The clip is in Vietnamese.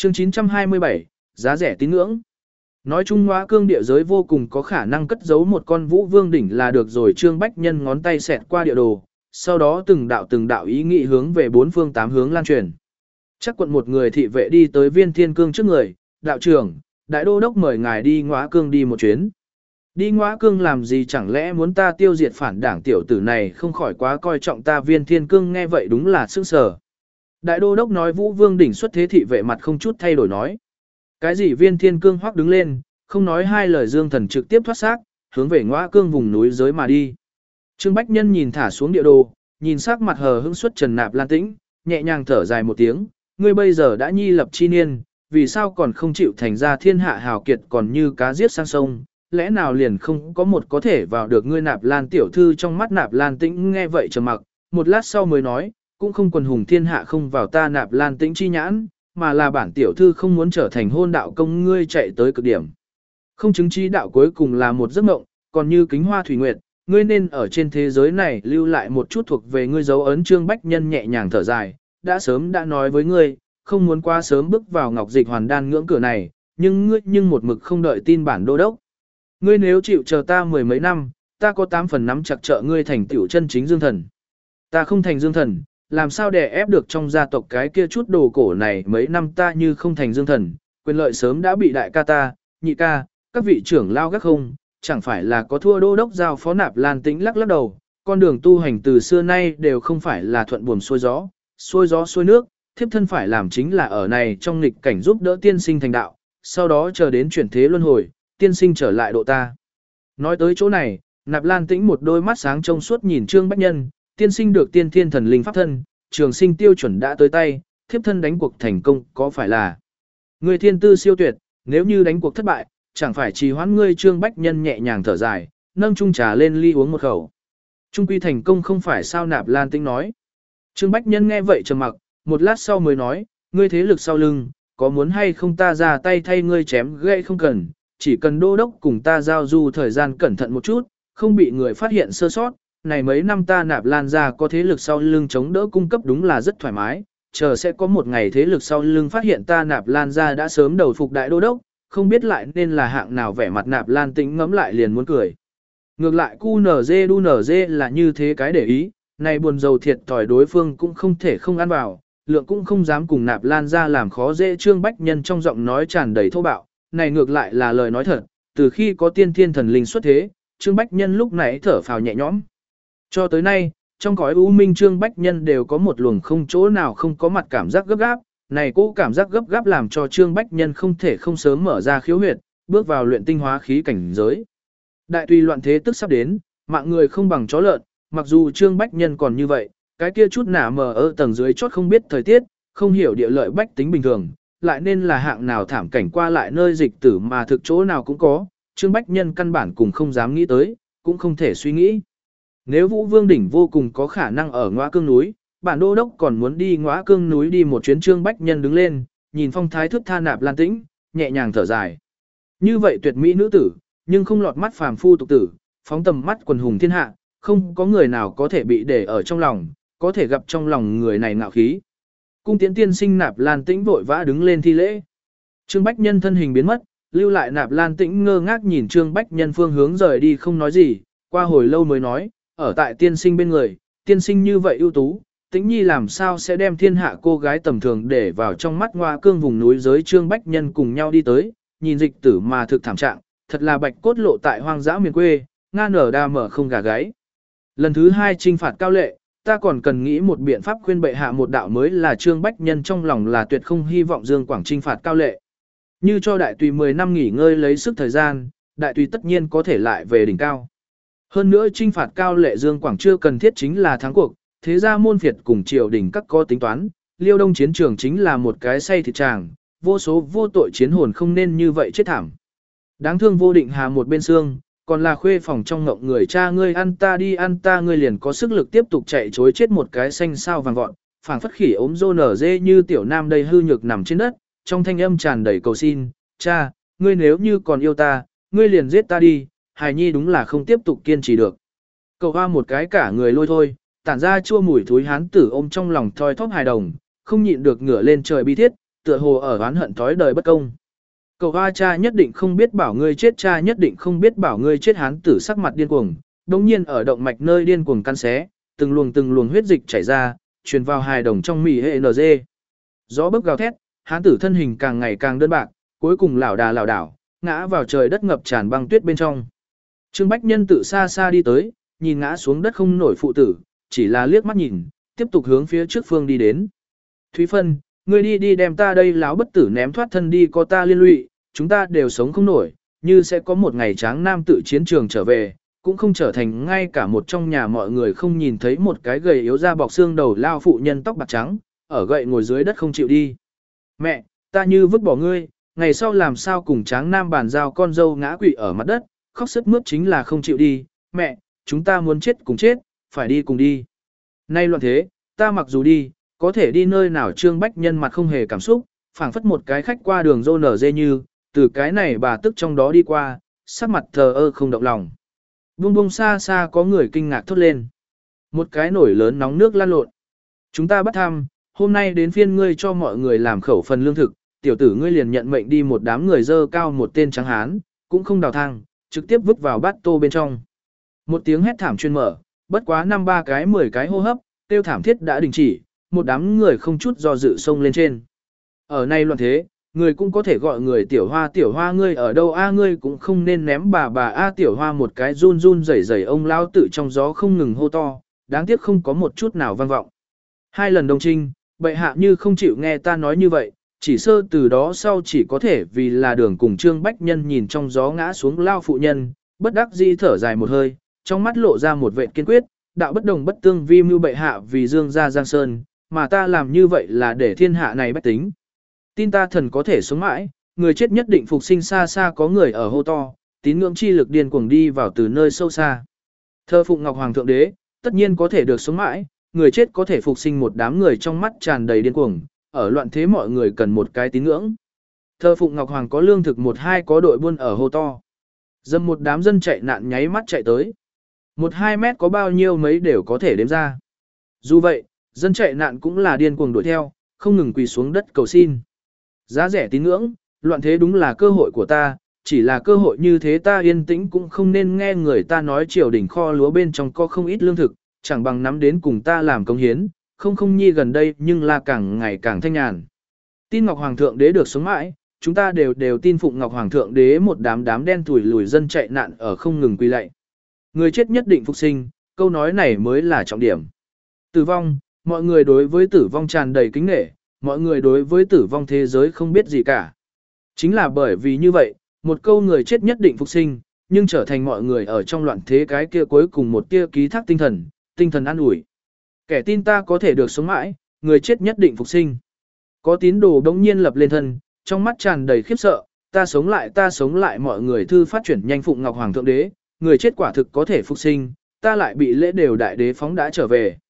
Chương 927, giá rẻ tín ngưỡng. Nói chung Ngõa Cương địa giới vô cùng có khả năng cất giấu một con Vũ Vương đỉnh là được rồi. Trương Bách Nhân ngón tay xẹt qua địa đồ, sau đó từng đạo ý nghĩ hướng về bốn phương tám hướng lan truyền. Chắc quận một người thị vệ đi tới Viên Thiên Cương trước người, đạo trưởng, đại đô đốc mời ngài đi Ngõa Cương đi một chuyến. Đi Ngõa Cương làm gì, chẳng lẽ muốn ta tiêu diệt phản đảng tiểu tử này, không khỏi quá coi trọng ta. Viên Thiên Cương nghe vậy đúng là sững sờ. Đại đô đốc nói Vũ Vương đỉnh xuất thế, thị vệ mặt không chút thay đổi nói. Cái gì? Viên Thiên Cương hoắc đứng lên, không nói hai lời dương thần trực tiếp thoát xác, hướng về Ngõa Cương vùng núi giới mà đi. Trương Bách Nhân nhìn thả xuống địa đồ, nhìn sắc mặt hờ hững xuất Trần Nạp Lan Tĩnh, nhẹ nhàng thở dài một tiếng, ngươi bây giờ đã nhi lập chi niên, vì sao còn không chịu thành ra thiên hạ hào kiệt, còn như cá giết sang sông, lẽ nào liền không có một có thể vào được ngươi Nạp Lan tiểu thư? Trong mắt Nạp Lan Tĩnh nghe vậy trầm mặc, một lát sau mới nói, cũng không quần hùng thiên hạ không vào ta Nạp Lan Tĩnh chi nhãn, mà là bản tiểu thư không muốn trở thành hôn đạo công, ngươi chạy tới cực điểm. Không chứng trí đạo cuối cùng là một giấc mộng, còn như kính hoa thủy nguyệt, ngươi nên ở trên thế giới này lưu lại một chút thuộc về ngươi dấu ấn. Trương Bách Nhân nhẹ nhàng thở dài, đã sớm đã nói với ngươi, không muốn quá sớm bước vào Ngọc Dịch Hoàn Đan ngưỡng cửa này, nhưng một mực không đợi tin bản đô đốc. Ngươi nếu chịu chờ ta mười mấy năm, ta có 8 phần nắm chặt trợ ngươi thành tiểu chân chính dương thần. Ta không thành dương thần, làm sao đè ép được trong gia tộc cái kia chút đồ cổ này? Mấy năm ta như không thành dương thần, quyền lợi sớm đã bị đại ca ta, nhị ca, các vị trưởng lao gác không, chẳng phải là có thua đô đốc giao phó. Nạp Lan Tĩnh lắc lắc đầu, con đường tu hành từ xưa nay đều không phải là thuận buồm xuôi gió xuôi nước, thiếp thân phải làm chính là ở này trong nghịch cảnh giúp đỡ tiên sinh thành đạo, sau đó chờ đến chuyển thế luân hồi, tiên sinh trở lại độ ta. Nói tới chỗ này, Nạp Lan Tĩnh một đôi mắt sáng trong suốt nhìn Trương Bách Nhân, tiên sinh được tiên thiên thần linh pháp thân, trường sinh tiêu chuẩn đã tới tay, thiếp thân đánh cuộc thành công, có phải là người thiên tư siêu tuyệt, nếu như đánh cuộc thất bại, chẳng phải trì hoãn ngươi? Trương Bách Nhân nhẹ nhàng thở dài, nâng chung trà lên ly uống một khẩu. Trung quy thành công không phải sao? Nạp Lan Tĩnh nói. Trương Bách Nhân nghe vậy trầm mặc, một lát sau mới nói, ngươi thế lực sau lưng, có muốn hay không ta ra tay thay ngươi chém gãy? Không cần, chỉ cần đô đốc cùng ta giao du thời gian cẩn thận một chút, không bị người phát hiện sơ sót. Này mấy năm ta Nạp Lan ra có thế lực sau lưng chống đỡ cung cấp đúng là rất thoải mái, chờ sẽ có một ngày thế lực sau lưng phát hiện ta Nạp Lan ra đã sớm đầu phục đại đô đốc, không biết lại nên là hạng nào. Vẻ mặt Nạp Lan Tĩnh ngẫm lại liền muốn cười. Ngược lại QNZ DUNZ là như thế cái để ý, này buồn dầu thiệt thòi đối phương cũng không thể không ăn vào, lượng cũng không dám cùng Nạp Lan ra làm khó dễ. Trương Bách Nhân trong giọng nói tràn đầy thô bạo, này ngược lại là lời nói thật, từ khi có tiên thiên thần linh xuất thế, Trương Bách Nhân lúc nãy thở phào nhẹ nhõm. Cho tới nay, trong cõi u minh Trương Bách Nhân đều có một luồng không chỗ nào không có mặt cảm giác gấp gáp, này cố cảm giác gấp gáp làm cho Trương Bách Nhân không thể không sớm mở ra khiếu huyệt, bước vào luyện tinh hóa khí cảnh giới. Đại tùy loạn thế tức sắp đến, mạng người không bằng chó lợn, mặc dù Trương Bách Nhân còn như vậy, cái kia chút nả mờ ở tầng dưới chót không biết thời tiết, không hiểu địa lợi bách tính bình thường, lại nên là hạng nào thảm cảnh qua lại nơi dịch tử mà thực chỗ nào cũng có, Trương Bách Nhân căn bản cũng không dám nghĩ tới, cũng không thể suy nghĩ. Nếu Vũ Vương đỉnh vô cùng có khả năng ở Ngõa Cương núi, bản đô đốc còn muốn đi Ngõa Cương núi đi một chuyến. Trương Bách Nhân đứng lên, nhìn phong thái thước tha Nạp Lan Tĩnh, nhẹ nhàng thở dài. Như vậy tuyệt mỹ nữ tử, nhưng không lọt mắt phàm phu tục tử, phóng tầm mắt quần hùng thiên hạ, không có người nào có thể bị để ở trong lòng, có thể gặp trong lòng người này ngạo khí. Cung tiễn tiên sinh. Nạp Lan Tĩnh vội vã đứng lên thi lễ. Trương Bách Nhân thân hình biến mất, lưu lại Nạp Lan Tĩnh ngơ ngác nhìn Trương Bách Nhân phương hướng rời đi không nói gì, qua hồi lâu mới nói, ở tại tiên sinh bên người, tiên sinh như vậy ưu tú, Tĩnh Nhi làm sao sẽ đem thiên hạ cô gái tầm thường để vào trong mắt Ngõa Cương vùng núi giới. Trương Bách Nhân cùng nhau đi tới, nhìn dịch tử mà thực thảm trạng, thật là bạch cốt lộ tại hoang dã miền quê, nga nở đa mở không gà gáy. Lần thứ 2 trinh phạt Cao Lệ, ta còn cần nghĩ một biện pháp khuyên bệ hạ một đạo mới là. Trương Bách Nhân trong lòng là tuyệt không hy vọng Dương Quảng trinh phạt Cao Lệ. Như cho đại tùy 10 năm nghỉ ngơi lấy sức thời gian, đại tùy tất nhiên có thể lại về đỉnh cao. Hơn nữa trinh phạt Cao Lệ Dương Quảng chưa cần thiết chính là thắng cuộc, thế ra môn phiệt cùng triều đình các có tính toán, Liêu Đông chiến trường chính là một cái say thịt tràng, vô số vô tội chiến hồn không nên như vậy chết thảm. Đáng thương Vô Định Hà một bên xương, còn là khuê phòng trong ngộng người cha ngươi ăn ta đi ăn ta ngươi liền có sức lực tiếp tục chạy chối chết một cái xanh sao vàng vọt, phảng phất khỉ ốm rô nở dê như tiểu nam đầy hư nhược nằm trên đất, trong thanh âm tràn đầy cầu xin, cha, ngươi nếu như còn yêu ta, ngươi liền giết ta đi, hài nhi đúng là không tiếp tục kiên trì được. Cầu hoa một cái cả người lôi thôi, tản ra chua mùi thối hán tử ôm trong lòng thoi thóp hài đồng, không nhịn được ngửa lên trời bi thiết, tựa hồ ở oán hận thói đời bất công. Cậu hoa cha nhất định không biết bảo ngươi chết, cha nhất định không biết bảo ngươi chết. Hán tử sắc mặt điên cuồng, đống nhiên ở động mạch nơi điên cuồng căn xé, từng luồng huyết dịch chảy ra, truyền vào hài đồng trong mỉ hệ NG. Gió bấc gào thét, hán tử thân hình càng ngày càng đơn bạc, cuối cùng lảo đảo, ngã vào trời đất ngập tràn băng tuyết bên trong. Trương Bách Nhân tự xa xa đi tới, nhìn ngã xuống đất không nổi phụ tử, chỉ là liếc mắt nhìn, tiếp tục hướng phía trước phương đi đến. Thúy Phân, ngươi đi đem ta đây láo bất tử ném thoát thân đi, có ta liên lụy, chúng ta đều sống không nổi, như sẽ có một ngày tráng nam tự chiến trường trở về, cũng không trở thành ngay cả một trong nhà mọi người không nhìn thấy một cái gầy yếu da bọc xương đầu lao phụ nhân tóc bạc trắng, ở gậy ngồi dưới đất không chịu đi. Mẹ, ta như vứt bỏ ngươi, ngày sau làm sao cùng tráng nam bàn giao con dâu ngã quỵ ở mặt đất, khóc sướt mướt chính là không chịu đi. Mẹ, chúng ta muốn chết cùng chết, phải đi cùng đi. Nay loạn thế, ta mặc dù đi, có thể đi nơi nào? Trương Bách Nhân mặt không hề cảm xúc, phảng phất một cái khách qua đường rô nở dê như, từ cái này bà tức trong đó đi qua, sắc mặt thờ ơ không động lòng. Bung xa xa có người kinh ngạc thốt lên. Một cái nổi lớn nóng nước lan lộn. Chúng ta bắt thăm, hôm nay đến phiên ngươi cho mọi người làm khẩu phần lương thực, tiểu tử ngươi liền nhận mệnh đi. Một đám người dơ cao một tên trắng hán, cũng không đào thang, trực tiếp vứt vào bát tô bên trong. Một tiếng hét thảm chuyên mở, bất quá 5-3 cái 10 cái hô hấp, tiêu thảm thiết đã đình chỉ, một đám người không chút do dự xông lên trên. Ở nay loạn thế, người cũng có thể gọi người tiểu hoa ngươi ở đâu a, ngươi cũng không nên ném bà a. Tiểu hoa một cái run rẩy ông lao tự trong gió không ngừng hô to, đáng tiếc không có một chút nào vang vọng. 2 lần đồng trinh, bệ hạ như không chịu nghe ta nói như vậy, chỉ sơ từ đó sau chỉ có thể vì là đường cùng. Trương Bách Nhân nhìn trong gió ngã xuống lao phụ nhân, bất đắc dĩ thở dài một hơi, trong mắt lộ ra một vẻ kiên quyết, đạo bất đồng bất tương vi mưu bệ hạ vì dương gia Giang Sơn, mà ta làm như vậy là để thiên hạ này bách tính. Tin ta thần có thể sống mãi, người chết nhất định phục sinh. Xa xa có người ở hô to, tín ngưỡng chi lực điên cuồng đi vào từ nơi sâu xa. Thờ phụng Ngọc Hoàng thượng đế, tất nhiên có thể được sống mãi, người chết có thể phục sinh. Một đám người trong mắt tràn đầy điên cuồng, ở loạn thế mọi người cần một cái tín ngưỡng. Thờ phụng Ngọc Hoàng có lương thực, 1-2 có đội buôn ở hô to. Dâm một đám dân chạy nạn nháy mắt chạy tới. 1-2 mét có bao nhiêu mấy đều có thể đếm ra. Dù vậy, dân chạy nạn cũng là điên cuồng đuổi theo, không ngừng quỳ xuống đất cầu xin. Giá rẻ tín ngưỡng, loạn thế đúng là cơ hội của ta, chỉ là cơ hội như thế ta yên tĩnh cũng không nên nghe người ta nói triều đình kho lúa bên trong có không ít lương thực, chẳng bằng nắm đến cùng ta làm công hiến, không nhi gần đây nhưng là càng ngày càng thanh nhàn. Tin Ngọc Hoàng thượng đế được sống mãi, chúng ta đều tin phụng Ngọc Hoàng thượng đế. Một đám đen thủi lùi dân chạy nạn ở không ngừng quỳ lạy. Người chết nhất định phục sinh, câu nói này mới là trọng điểm. Tử vong, mọi người đối với tử vong tràn đầy kính nể, mọi người đối với tử vong thế giới không biết gì cả. Chính là bởi vì như vậy, một câu người chết nhất định phục sinh, nhưng trở thành mọi người ở trong loạn thế cái kia cuối cùng một tia ký thác tinh thần an ủi. Kẻ tin ta có thể được sống mãi, người chết nhất định phục sinh. Có tín đồ đống nhiên lập lên thân, trong mắt tràn đầy khiếp sợ, ta sống lại. Mọi người thư phát chuyển nhanh phụng Ngọc Hoàng thượng đế, người chết quả thực có thể phục sinh, ta lại bị lễ đều đại đế phóng đã trở về.